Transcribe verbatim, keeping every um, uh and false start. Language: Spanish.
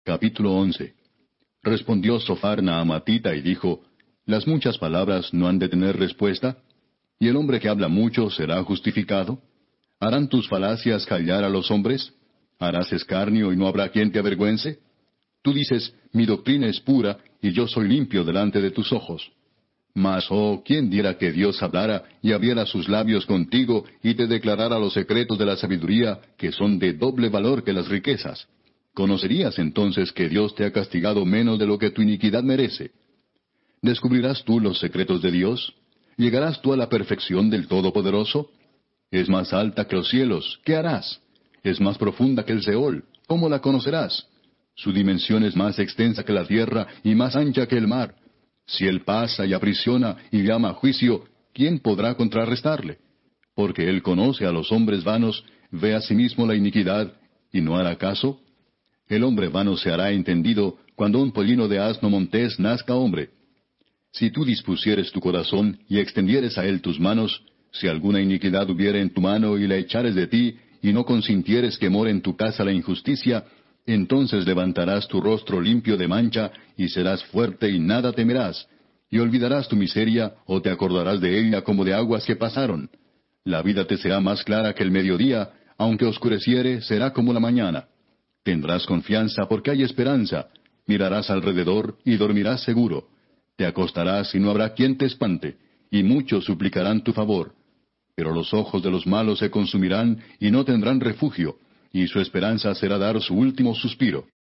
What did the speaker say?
Capítulo once. Respondió Sophar Naamatita y dijo, ¿Las muchas palabras no han de tener respuesta? ¿Y el hombre que habla mucho será justificado? ¿Harán tus falacias callar a los hombres? ¿Harás escarnio y no habrá quien te avergüence? Tú dices, mi doctrina es pura, y yo soy limpio delante de tus ojos. Mas, oh, ¿quién diera que Dios hablara y abriera sus labios contigo y te declarara los secretos de la sabiduría, que son de doble valor que las riquezas? ¿Conocerías entonces que Dios te ha castigado menos de lo que tu iniquidad merece? ¿Descubrirás tú los secretos de Dios? ¿Llegarás tú a la perfección del Todopoderoso? Es más alta que los cielos, ¿qué harás? Es más profunda que el Seol, ¿cómo la conocerás? Su dimensión es más extensa que la tierra y más ancha que el mar. Si Él pasa y aprisiona y llama a juicio, ¿quién podrá contrarrestarle? Porque Él conoce a los hombres vanos, ve a sí mismo la iniquidad, y no hará caso. El hombre vano se hará entendido cuando un pollino de asno montés nazca hombre. Si tú dispusieres tu corazón y extendieres a él tus manos, si alguna iniquidad hubiere en tu mano y la echares de ti, y no consintieres que more en tu casa la injusticia, entonces levantarás tu rostro limpio de mancha, y serás fuerte y nada temerás, y olvidarás tu miseria, o te acordarás de ella como de aguas que pasaron. La vida te será más clara que el mediodía, aunque oscureciere, será como la mañana. Tendrás confianza porque hay esperanza, mirarás alrededor y dormirás seguro. Te acostarás y no habrá quien te espante, y muchos suplicarán tu favor. Pero los ojos de los malos se consumirán y no tendrán refugio, y su esperanza será dar su último suspiro.